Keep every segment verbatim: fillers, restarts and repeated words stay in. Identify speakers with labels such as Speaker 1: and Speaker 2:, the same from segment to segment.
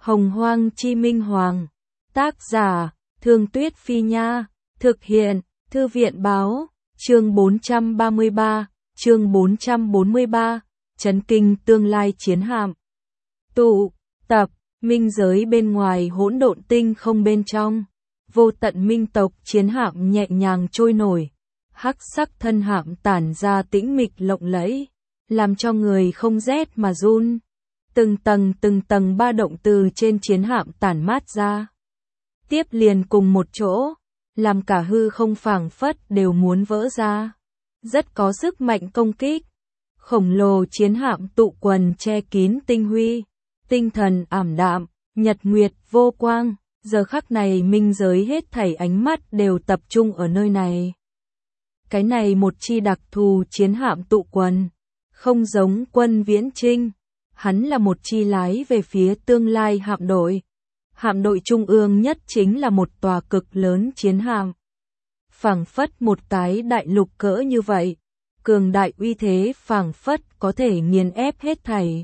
Speaker 1: Hồng Hoang Chi Minh Hoàng. Tác giả, Thương Tuyết Phi Nha. Thực hiện, Thư viện Báo. Chương bốn trăm ba mươi ba, chương bốn trăm bốn mươi ba, Chấn kinh tương lai chiến hạm. Tụ, tập, minh giới bên ngoài hỗn độn tinh không bên trong. Vô tận minh tộc chiến hạm nhẹ nhàng trôi nổi. Hắc sắc thân hạm tản ra tĩnh mịch lộng lẫy, làm cho người không rét mà run. Từng tầng từng tầng ba động từ trên chiến hạm tản mát ra, tiếp liền cùng một chỗ, làm cả hư không phảng phất đều muốn vỡ ra. Rất có sức mạnh công kích. Khổng lồ chiến hạm tụ quần che kín tinh huy, tinh thần ảm đạm, nhật nguyệt vô quang. Giờ khắc này minh giới hết thảy ánh mắt đều tập trung ở nơi này. Cái này một chi đặc thù chiến hạm tụ quần, không giống quân viễn trinh. Hắn là một chi lái về phía tương lai hạm đội. Hạm đội trung ương nhất chính là một tòa cực lớn chiến hạm. Phảng phất một cái đại lục cỡ như vậy, cường đại uy thế phảng phất có thể nghiền ép hết thảy.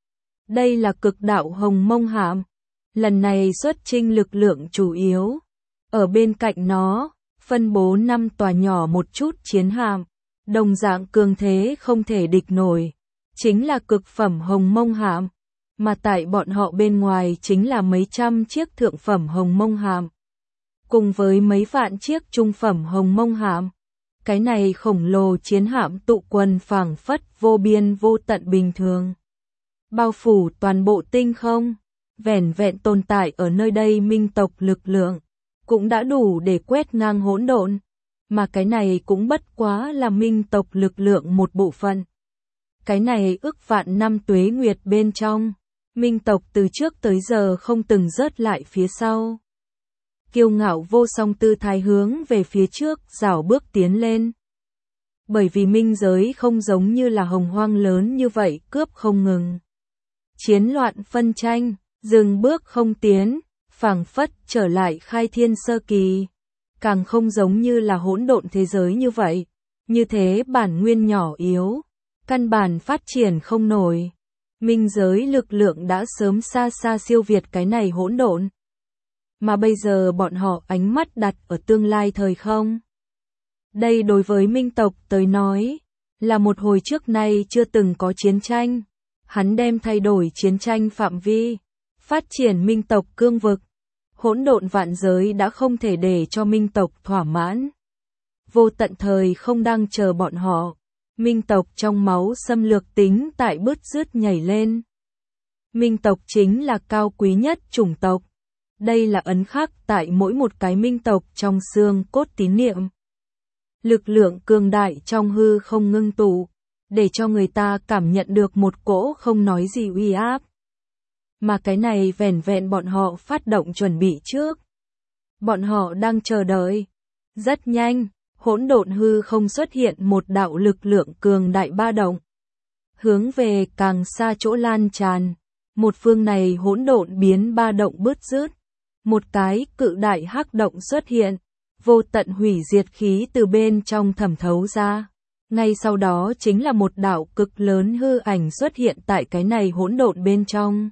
Speaker 1: Đây là cực đạo hồng mông hạm. Lần này xuất chinh lực lượng chủ yếu. Ở bên cạnh nó, phân bố năm tòa nhỏ một chút chiến hạm, đồng dạng cường thế không thể địch nổi. Chính là cực phẩm hồng mông hạm, mà tại bọn họ bên ngoài chính là mấy trăm chiếc thượng phẩm hồng mông hạm, cùng với mấy vạn chiếc trung phẩm hồng mông hạm. Cái này khổng lồ chiến hạm tụ quần phảng phất vô biên vô tận bình thường, bao phủ toàn bộ tinh không. Vẻn vẹn tồn tại ở nơi đây minh tộc lực lượng, cũng đã đủ để quét ngang hỗn độn, mà cái này cũng bất quá là minh tộc lực lượng một bộ phận. Cái này ức vạn năm tuế nguyệt bên trong, minh tộc từ trước tới giờ không từng rớt lại phía sau. Kiêu ngạo vô song tư thái hướng về phía trước rảo bước tiến lên. Bởi vì minh giới không giống như là hồng hoang lớn như vậy cướp không ngừng. Chiến loạn phân tranh, dừng bước không tiến, phảng phất trở lại khai thiên sơ kỳ. Càng không giống như là hỗn độn thế giới như vậy, như thế bản nguyên nhỏ yếu, căn bản phát triển không nổi. Minh giới lực lượng đã sớm xa xa siêu việt cái này hỗn độn. Mà bây giờ bọn họ ánh mắt đặt ở tương lai thời không. Đây đối với minh tộc tới nói, là một hồi trước nay chưa từng có chiến tranh. Hắn đem thay đổi chiến tranh phạm vi, phát triển minh tộc cương vực. Hỗn độn vạn giới đã không thể để cho minh tộc thỏa mãn. Vô tận thời không đang chờ bọn họ. Minh tộc trong máu xâm lược tính tại bứt rứt nhảy lên. Minh tộc chính là cao quý nhất chủng tộc. Đây là ấn khắc tại mỗi một cái minh tộc trong xương cốt tín niệm. Lực lượng cường đại trong hư không ngưng tụ, để cho người ta cảm nhận được một cỗ không nói gì uy áp. Mà cái này vẻn vẹn bọn họ phát động chuẩn bị trước. Bọn họ đang chờ đợi. Rất nhanh, hỗn độn hư không xuất hiện một đạo lực lượng cường đại ba động. Hướng về càng xa chỗ lan tràn. Một phương này hỗn độn biến ba động bứt rứt. Một cái cự đại hắc động xuất hiện. Vô tận hủy diệt khí từ bên trong thẩm thấu ra. Ngay sau đó chính là một đạo cực lớn hư ảnh xuất hiện tại cái này hỗn độn bên trong.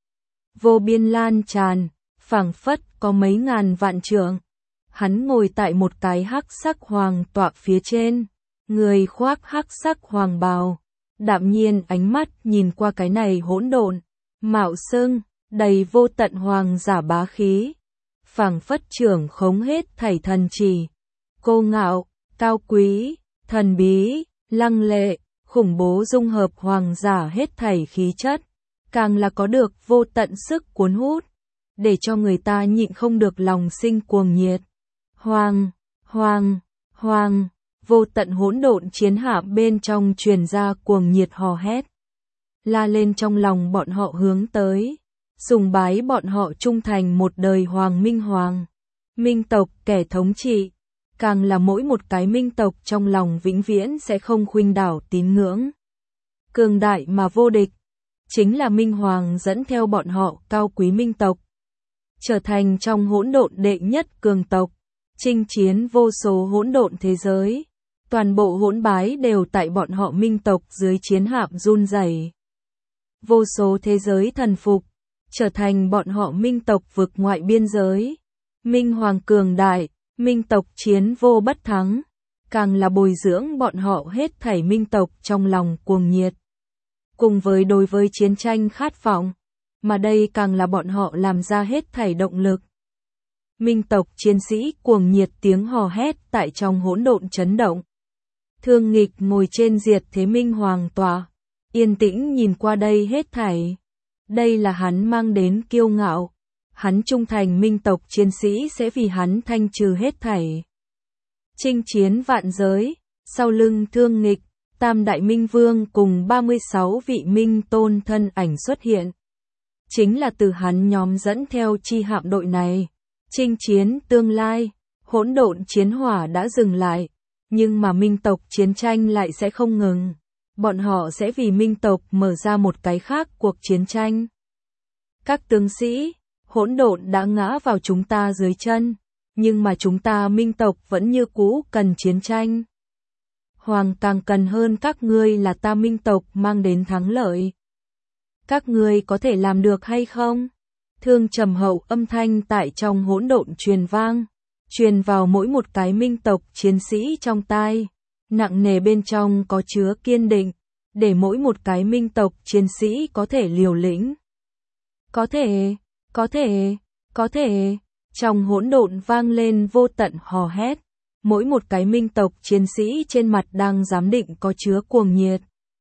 Speaker 1: Vô biên lan tràn, phảng phất có mấy ngàn vạn trượng. Hắn ngồi tại một cái hắc sắc hoàng tọa phía trên, người khoác hắc sắc hoàng bào, đạm nhiên ánh mắt nhìn qua cái này hỗn độn, mạo xưng, đầy vô tận hoàng giả bá khí, phảng phất trưởng khống hết thảy thần trì, cô ngạo, cao quý, thần bí, lăng lệ, khủng bố dung hợp hoàng giả hết thảy khí chất. Càng là có được vô tận sức cuốn hút, để cho người ta nhịn không được lòng sinh cuồng nhiệt. Hoàng, hoàng, hoàng, vô tận hỗn độn chiến hạm bên trong truyền ra cuồng nhiệt hò hét. La lên trong lòng bọn họ hướng tới, sùng bái bọn họ trung thành một đời hoàng minh hoàng. Minh tộc kẻ thống trị, càng là mỗi một cái minh tộc trong lòng vĩnh viễn sẽ không khuynh đảo tín ngưỡng. Cường đại mà vô địch. Chính là Minh Hoàng dẫn theo bọn họ cao quý minh tộc, trở thành trong hỗn độn đệ nhất cường tộc, chinh chiến vô số hỗn độn thế giới. Toàn bộ hỗn bái đều tại bọn họ minh tộc dưới chiến hạm run rẩy. Vô số thế giới thần phục, trở thành bọn họ Minh tộc vực ngoại biên giới. Minh Hoàng cường đại, Minh tộc chiến vô bất thắng, càng là bồi dưỡng bọn họ hết thảy Minh tộc trong lòng cuồng nhiệt. Cùng với đối với chiến tranh khát vọng, mà đây càng là bọn họ làm ra hết thảy động lực. Minh tộc chiến sĩ cuồng nhiệt tiếng hò hét tại trong hỗn độn chấn động. Thương Nghịch ngồi trên diệt thế Minh Hoàng tọa, yên tĩnh nhìn qua đây hết thảy. Đây là hắn mang đến kiêu ngạo. Hắn trung thành Minh tộc chiến sĩ sẽ vì hắn thanh trừ hết thảy. Chinh chiến vạn giới, sau lưng Thương Nghịch, Tam Đại Minh Vương cùng ba mươi sáu vị Minh Tôn thân ảnh xuất hiện. Chính là từ hắn nhóm dẫn theo chi hạm đội này. Chinh chiến tương lai, hỗn độn chiến hỏa đã dừng lại, nhưng mà Minh tộc chiến tranh lại sẽ không ngừng. Bọn họ sẽ vì Minh tộc mở ra một cái khác cuộc chiến tranh. Các tướng sĩ, hỗn độn đã ngã vào chúng ta dưới chân, nhưng mà chúng ta Minh tộc vẫn như cũ cần chiến tranh. Hoàng càng cần hơn các ngươi là ta Minh tộc mang đến thắng lợi. Các ngươi có thể làm được hay không? Thương trầm hậu âm thanh tại trong hỗn độn truyền vang, truyền vào mỗi một cái Minh tộc chiến sĩ trong tai, nặng nề bên trong có chứa kiên định, để mỗi một cái Minh tộc chiến sĩ có thể liều lĩnh. Có thể, có thể, có thể, trong hỗn độn vang lên vô tận hò hét, mỗi một cái Minh tộc chiến sĩ trên mặt đang giám định có chứa cuồng nhiệt.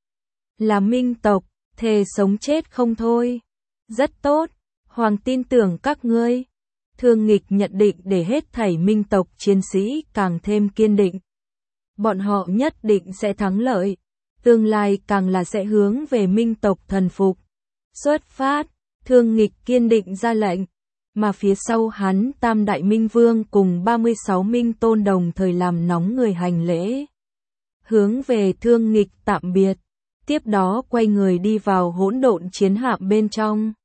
Speaker 1: Là Minh tộc, thề sống chết không thôi. Rất tốt, Hoàng tin tưởng các ngươi. Thương Nghịch nhận định để hết thảy Minh tộc chiến sĩ càng thêm kiên định. Bọn họ nhất định sẽ thắng lợi, tương lai càng là sẽ hướng về Minh tộc thần phục. Xuất phát, Thương Nghịch kiên định ra lệnh, mà phía sau hắn Tam Đại Minh Vương cùng ba mươi sáu Minh Tôn đồng thời làm nóng người hành lễ. Hướng về Thương Nghịch tạm biệt, tiếp đó quay người đi vào hỗn độn chiến hạm bên trong.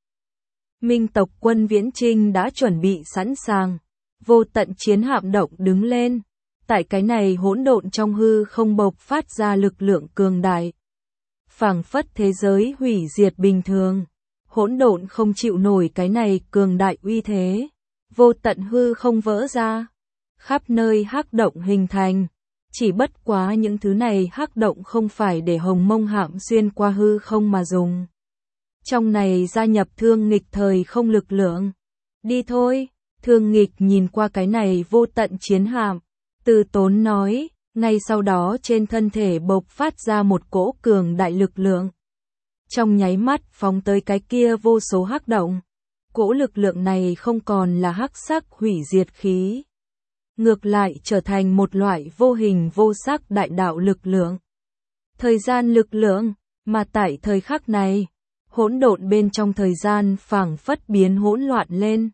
Speaker 1: Minh tộc quân viễn trinh đã chuẩn bị sẵn sàng, vô tận chiến hạm động đứng lên. Tại cái này hỗn độn trong hư không bộc phát ra lực lượng cường đại. Phảng phất thế giới hủy diệt bình thường. Hỗn độn không chịu nổi cái này cường đại uy thế. Vô tận hư không vỡ ra. Khắp nơi hắc động hình thành. Chỉ bất quá những thứ này hắc động không phải để hồng mông hạm xuyên qua hư không mà dùng. Trong này gia nhập Thương Nghịch thời không lực lượng. Đi thôi, Thương Nghịch nhìn qua cái này vô tận chiến hạm. Từ tốn nói, ngay sau đó trên thân thể bộc phát ra một cỗ cường đại lực lượng. Trong nháy mắt phóng tới cái kia vô số hắc động. Cỗ lực lượng này không còn là hắc sắc hủy diệt khí. Ngược lại trở thành một loại vô hình vô sắc đại đạo lực lượng. Thời gian lực lượng, mà tại thời khắc này, hỗn độn bên trong thời gian phảng phất biến hỗn loạn lên.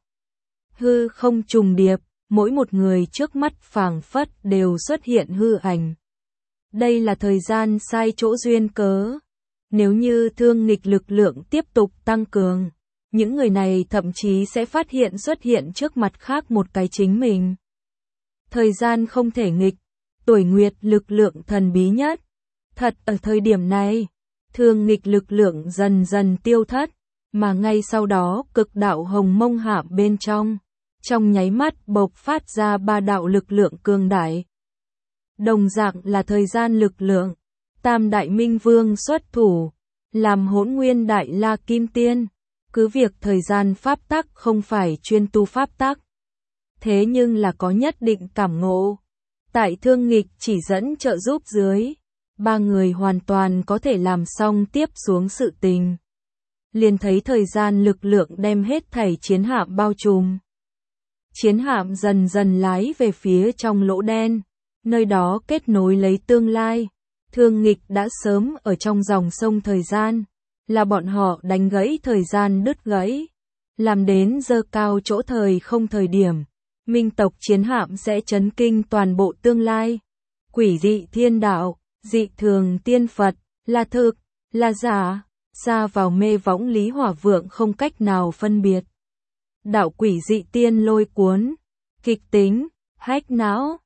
Speaker 1: Hư không trùng điệp. Mỗi một người trước mắt phảng phất đều xuất hiện hư ảnh. Đây là thời gian sai chỗ duyên cớ. Nếu như Thương Nghịch lực lượng tiếp tục tăng cường, những người này thậm chí sẽ phát hiện xuất hiện trước mặt khác một cái chính mình. Thời gian không thể nghịch, tuổi nguyệt lực lượng thần bí nhất. Thật ở thời điểm này, Thương Nghịch lực lượng dần dần tiêu thất, mà ngay sau đó cực đạo hồng mông hạm bên trong. Trong nháy mắt bộc phát ra ba đạo lực lượng cường đại. Đồng dạng là thời gian lực lượng, Tam Đại Minh Vương xuất thủ, làm Hỗn Nguyên Đại La Kim Tiên, cứ việc thời gian pháp tắc không phải chuyên tu pháp tắc, thế nhưng là có nhất định cảm ngộ. Tại Thương Nghịch chỉ dẫn trợ giúp dưới, ba người hoàn toàn có thể làm xong tiếp xuống sự tình. Liền thấy thời gian lực lượng đem hết thảy chiến hạm bao trùm. Chiến hạm dần dần lái về phía trong lỗ đen, nơi đó kết nối lấy tương lai. Thương Nghịch đã sớm ở trong dòng sông thời gian, là bọn họ đánh gãy thời gian đứt gãy, làm đến dơ cao chỗ thời không thời điểm. Minh tộc chiến hạm sẽ chấn kinh toàn bộ tương lai. Quỷ dị thiên đạo, dị thường tiên Phật, là thực, là giả, xa vào mê võng Lý Hỏa Vượng không cách nào phân biệt. Đạo quỷ dị tiên lôi cuốn, kịch tính, hách não.